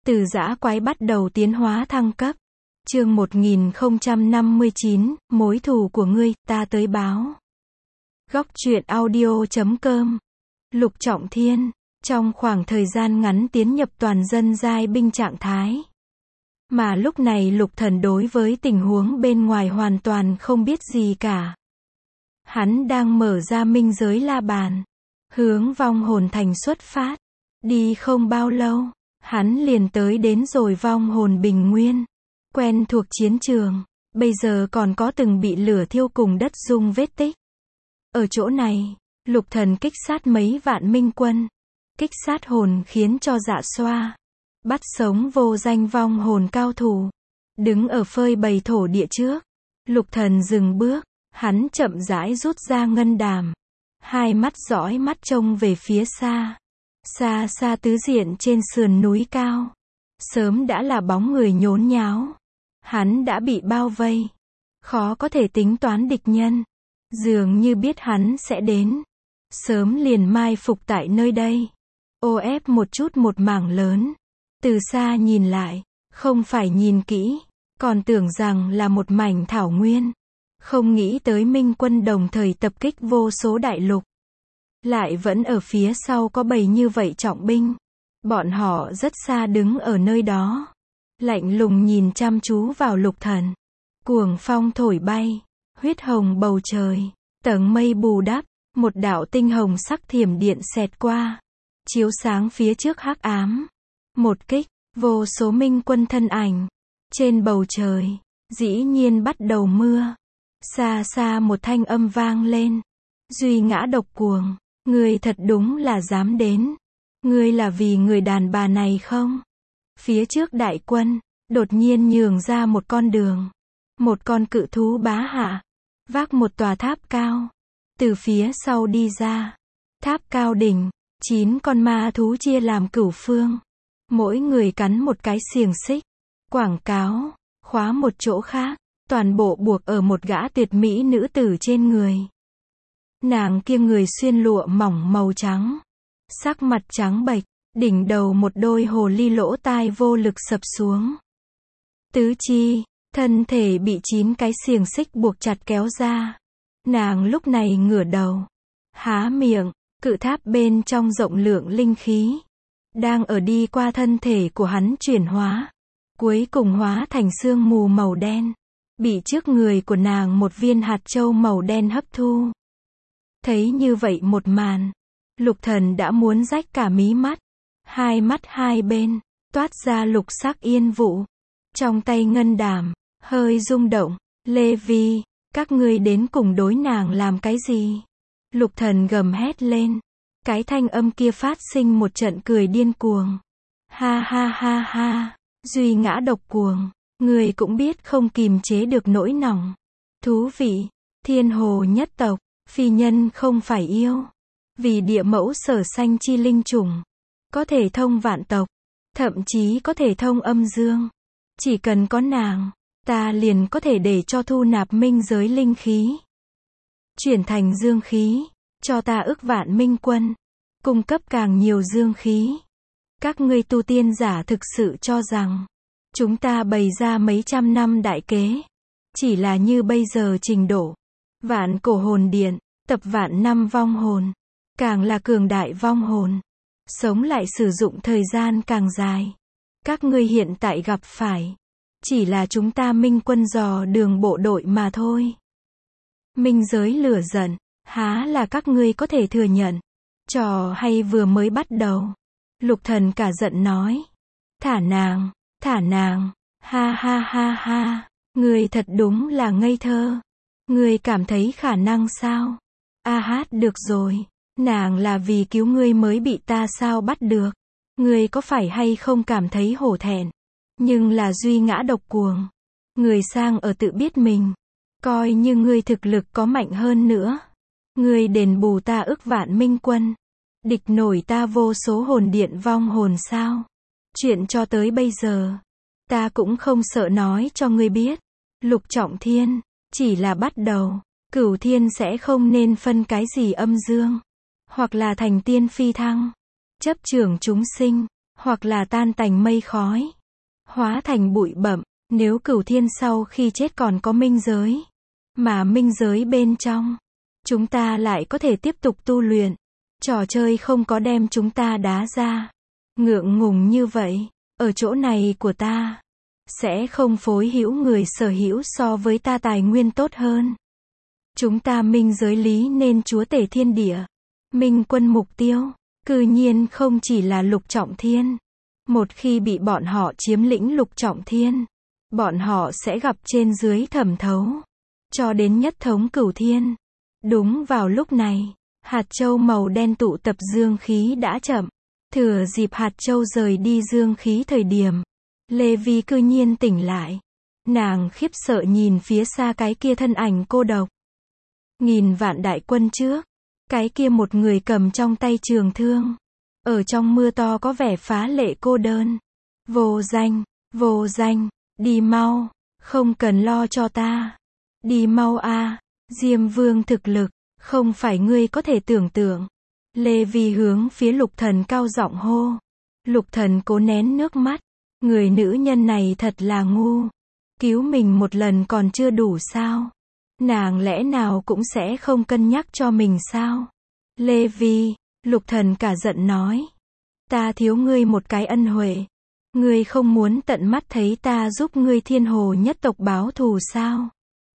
Từ dã quái bắt đầu tiến hóa thăng cấp. Chương 1059, mối thù của ngươi, ta tới báo. Góc truyện audio.com. Lục Trọng Thiên, trong khoảng thời gian ngắn tiến nhập toàn dân giai binh trạng thái. Mà lúc này Lục Thần đối với tình huống bên ngoài hoàn toàn không biết gì cả. Hắn đang mở ra minh giới la bàn, hướng vong hồn thành xuất phát. Đi không bao lâu, hắn liền tới đến rồi vong hồn bình nguyên. Quen thuộc chiến trường, bây giờ còn có từng bị lửa thiêu cùng đất rung vết tích. Ở chỗ này, Lục Thần kích sát mấy vạn minh quân. Kích sát hồn khiến cho dạ xoa. Bắt sống vô danh vong hồn cao thủ. Đứng ở phơi bày thổ địa trước. Lục Thần dừng bước, hắn chậm rãi rút ra ngân đàm. Hai mắt dõi mắt trông về phía xa. Xa xa tứ diện trên sườn núi cao. Sớm đã là bóng người nhốn nháo. Hắn đã bị bao vây. Khó có thể tính toán địch nhân. Dường như biết hắn sẽ đến. Sớm liền mai phục tại nơi đây. Ô ép một chút một mảng lớn. Từ xa nhìn lại, không phải nhìn kỹ, còn tưởng rằng là một mảnh thảo nguyên. Không nghĩ tới minh quân đồng thời tập kích vô số đại lục. Lại vẫn ở phía sau có bầy như vậy trọng binh. Bọn họ rất xa đứng ở nơi đó. Lạnh lùng nhìn chăm chú vào Lục Thần. Cuồng phong thổi bay, huyết hồng bầu trời, tầng mây bù đắp, một đạo tinh hồng sắc thiểm điện xẹt qua, chiếu sáng phía trước hắc ám. Một kích, vô số minh quân thân ảnh. Trên bầu trời, dĩ nhiên bắt đầu mưa. Xa xa một thanh âm vang lên. Duy ngã độc cuồng, ngươi thật đúng là dám đến. Ngươi là vì người đàn bà này không? Phía trước đại quân, đột nhiên nhường ra một con đường. Một con cự thú bá hạ, vác một tòa tháp cao. Từ phía sau đi ra. Tháp cao đỉnh, 9 con ma thú chia làm cửu phương. Mỗi người cắn một cái xiềng xích. Quảng cáo, khóa một chỗ khác. Toàn bộ buộc ở một gã tuyệt mỹ nữ tử trên người. Nàng kia người xuyên lụa mỏng màu trắng. Sắc mặt trắng bệch, đỉnh đầu một đôi hồ ly lỗ tai vô lực sập xuống. Tứ chi, thân thể bị 9 cái xiềng xích buộc chặt kéo ra. Nàng lúc này ngửa đầu, há miệng, cự tháp bên trong rộng lượng linh khí. Đang ở đi qua thân thể của hắn chuyển hóa. Cuối cùng hóa thành sương mù màu đen. Bị trước người của nàng một viên hạt châu màu đen hấp thu. Thấy như vậy một màn. Lục Thần đã muốn rách cả mí mắt. Hai mắt hai bên, toát ra lục sắc yên vụ. Trong tay ngân đàm, hơi rung động. Lê Vi, các ngươi đến cùng đối nàng làm cái gì? Lục Thần gầm hét lên. Cái thanh âm kia phát sinh một trận cười điên cuồng. Ha ha ha ha, duy ngã độc cuồng. Người cũng biết không kìm chế được nỗi lòng. Thú vị, thiên hồ nhất tộc, phi nhân không phải yêu. Vì địa mẫu sở sanh chi linh chủng. Có thể thông vạn tộc. Thậm chí có thể thông âm dương. Chỉ cần có nàng, ta liền có thể để cho thu nạp minh giới linh khí. Chuyển thành dương khí. Cho ta ức vạn minh quân. Cung cấp càng nhiều dương khí. Các ngươi tu tiên giả thực sự cho rằng chúng ta bày ra mấy trăm năm đại kế. Chỉ là như bây giờ trình độ. Vạn cổ hồn điện, tập vạn năm vong hồn. Càng là cường đại vong hồn. Sống lại sử dụng thời gian càng dài. Các ngươi hiện tại gặp phải. Chỉ là chúng ta minh quân dò đường bộ đội mà thôi. Minh giới lửa giận. Há là các ngươi có thể thừa nhận. Trò hay vừa mới bắt đầu. Lục Thần cả giận nói. Thả nàng. Thả nàng, ha ha ha ha, ngươi thật đúng là ngây thơ. Ngươi cảm thấy khả năng sao? A hát được rồi, nàng là vì cứu ngươi mới bị ta sao bắt được. Ngươi có phải hay không cảm thấy hổ thẹn? Nhưng là duy ngã độc cuồng. Người sang ở tự biết mình. Coi như ngươi thực lực có mạnh hơn nữa. Ngươi đền bù ta ức vạn minh quân. Địch nổi ta vô số hồn điện vong hồn sao? Chuyện cho tới bây giờ, ta cũng không sợ nói cho ngươi biết. Lục Trọng Thiên, chỉ là bắt đầu. Cửu thiên sẽ không nên phân cái gì âm dương. Hoặc là thành tiên phi thăng. Chấp trưởng chúng sinh. hoặc là tan tành mây khói, hóa thành bụi bặm. Nếu Cửu Thiên sau khi chết còn có minh giới, mà minh giới bên trong, chúng ta lại có thể tiếp tục tu luyện. Trò chơi không có đem chúng ta đá ra. Ngượng ngùng như vậy, ở chỗ này của ta, sẽ không phối hữu người sở hữu so với ta tài nguyên tốt hơn. Chúng ta minh giới lý nên chúa tể thiên địa. Minh quân mục tiêu, cư nhiên không chỉ là lục trọng thiên. Một khi bị bọn họ chiếm lĩnh lục trọng thiên, bọn họ sẽ gặp trên dưới thẩm thấu, cho đến nhất thống cửu thiên. Đúng vào lúc này, hạt châu màu đen tụ tập dương khí đã chậm. Thừa dịp hạt châu rời đi dương khí thời điểm, Lê Vi cư nhiên tỉnh lại. Nàng khiếp sợ nhìn phía xa cái kia thân ảnh cô độc. Nghìn vạn đại quân trước, cái kia một người cầm trong tay trường thương, ở trong mưa to có vẻ phá lệ cô đơn. Vô danh, đi mau, không cần lo cho ta. Đi mau a, Diêm Vương thực lực, không phải ngươi có thể tưởng tượng. Lê Vi hướng phía Lục Thần cao giọng hô. Lục Thần cố nén nước mắt. Người nữ nhân này thật là ngu. Cứu mình một lần còn chưa đủ sao? Nàng lẽ nào cũng sẽ không cân nhắc cho mình sao? Lê Vi, Lục Thần cả giận nói. Ta thiếu ngươi một cái ân huệ. Ngươi không muốn tận mắt thấy ta giúp ngươi Thiên Hồ nhất tộc báo thù sao?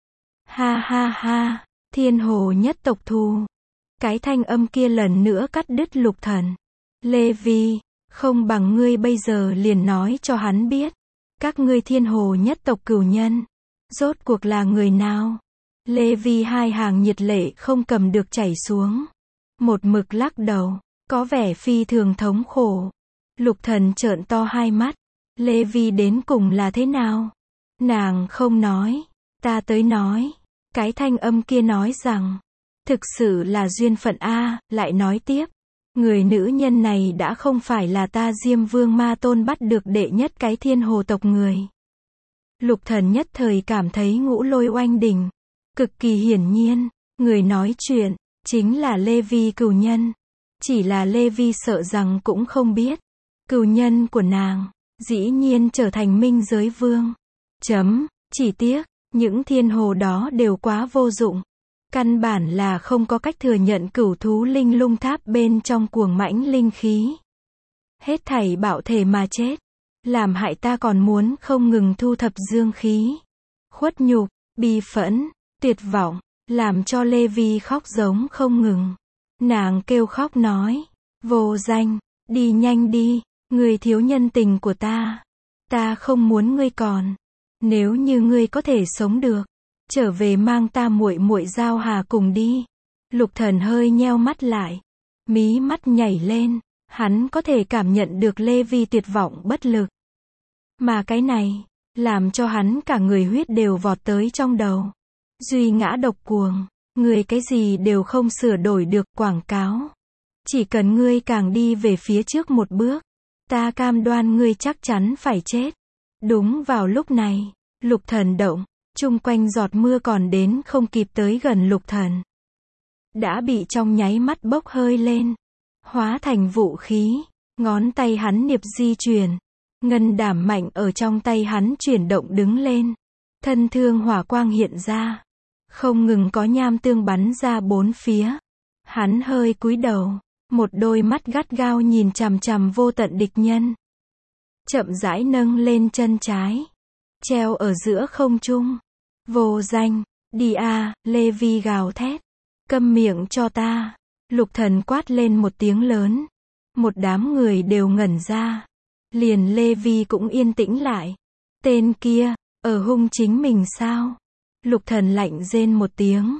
Ha ha ha, Thiên Hồ nhất tộc thù. Cái thanh âm kia lần nữa cắt đứt Lục Thần. Lê Vi, không bằng ngươi bây giờ liền nói cho hắn biết. Các ngươi Thiên Hồ nhất tộc cửu nhân, rốt cuộc là người nào? Lê Vi hai hàng nhiệt lệ không cầm được chảy xuống. Một mực lắc đầu, có vẻ phi thường thống khổ. Lục Thần trợn to hai mắt. Lê Vi đến cùng là thế nào? Nàng không nói, ta tới nói. Cái thanh âm kia nói rằng, thực sự là duyên phận a, lại nói tiếp. Người nữ nhân này đã không phải là ta Diêm Vương Ma Tôn bắt được đệ nhất cái Thiên Hồ tộc người. Lục Thần nhất thời cảm thấy ngũ lôi oanh đỉnh. Cực kỳ hiển nhiên, người nói chuyện, chính là Lê Vi cửu nhân. Chỉ là Lê Vi sợ rằng cũng không biết. Cửu nhân của nàng, dĩ nhiên trở thành minh giới vương. Chỉ tiếc, những thiên hồ đó đều quá vô dụng. Căn bản là không có cách thừa nhận cửu thú linh lung tháp bên trong cuồng mãnh linh khí. Hết thảy bạo thể mà chết. Làm hại ta còn muốn không ngừng thu thập dương khí. Khuất nhục, bi phẫn, tuyệt vọng, làm cho Lê Vi khóc giống không ngừng. Nàng kêu khóc nói, vô danh, đi nhanh đi, ngươi thiếu nhân tình của ta. Ta không muốn ngươi còn. Nếu như ngươi có thể sống được, trở về mang ta muội muội Giao Hà cùng đi. Lục Thần hơi nheo mắt lại, mí mắt nhảy lên, hắn có thể cảm nhận được Lê Vi tuyệt vọng bất lực. Mà cái này, làm cho hắn cả người huyết đều vọt tới trong đầu. Duy ngã độc cuồng, người cái gì đều không sửa đổi được, quảng cáo. Chỉ cần ngươi càng đi về phía trước một bước, ta cam đoan ngươi chắc chắn phải chết. Đúng vào lúc này, Lục Thần động, chung quanh giọt mưa còn đến không kịp tới gần Lục Thần. Đã bị trong nháy mắt bốc hơi lên, hóa thành vũ khí, ngón tay hắn niệp di chuyển. Ngân đảm mạnh ở trong tay hắn chuyển động đứng lên. Thân thương hỏa quang hiện ra. Không ngừng có nham tương bắn ra bốn phía. Hắn hơi cúi đầu, một đôi mắt gắt gao nhìn chằm chằm vô tận địch nhân. Chậm rãi nâng lên chân trái, treo ở giữa không trung. Vô danh, đi a, Lê Vi gào thét. Câm miệng cho ta. Lục Thần quát lên một tiếng lớn. Một đám người đều ngẩn ra. Liền Lê Vi cũng yên tĩnh lại. Tên kia, ở hung chính mình sao? Lục Thần lạnh rên một tiếng.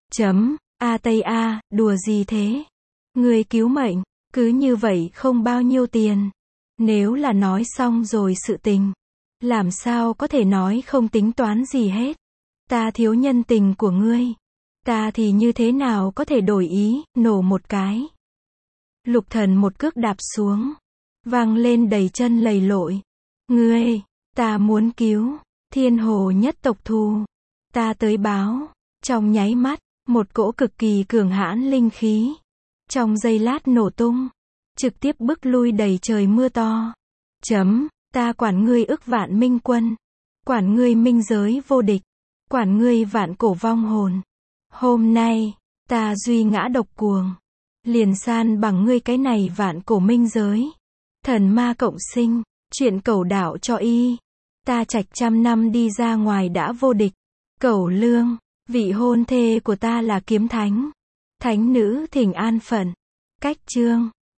A Tây A, đùa gì thế? Người cứu mệnh, cứ như vậy không bao nhiêu tiền. Nếu là nói xong rồi sự tình, làm sao có thể nói không tính toán gì hết? Ta thiếu nhân tình của ngươi. Ta thì như thế nào có thể đổi ý, nổ một cái. Lục Thần một cước đạp xuống. Vang lên đầy chân lầy lội. Ngươi, ta muốn cứu, Thiên Hồ nhất tộc thù. Ta tới báo. Trong nháy mắt, một cỗ cực kỳ cường hãn linh khí. Trong giây lát nổ tung. trực tiếp bức lui đầy trời mưa to. Ta quản ngươi ức vạn minh quân, quản ngươi minh giới vô địch, quản ngươi vạn cổ vong hồn. Hôm nay, ta duy ngã độc cuồng, liền san bằng ngươi cái này vạn cổ minh giới. Thần ma cộng sinh, chuyện cẩu đạo cho y. Ta trạch trăm năm đi ra ngoài đã vô địch. Cẩu lương, vị hôn thê của ta là kiếm thánh. Thánh nữ thỉnh an phận. Cách chương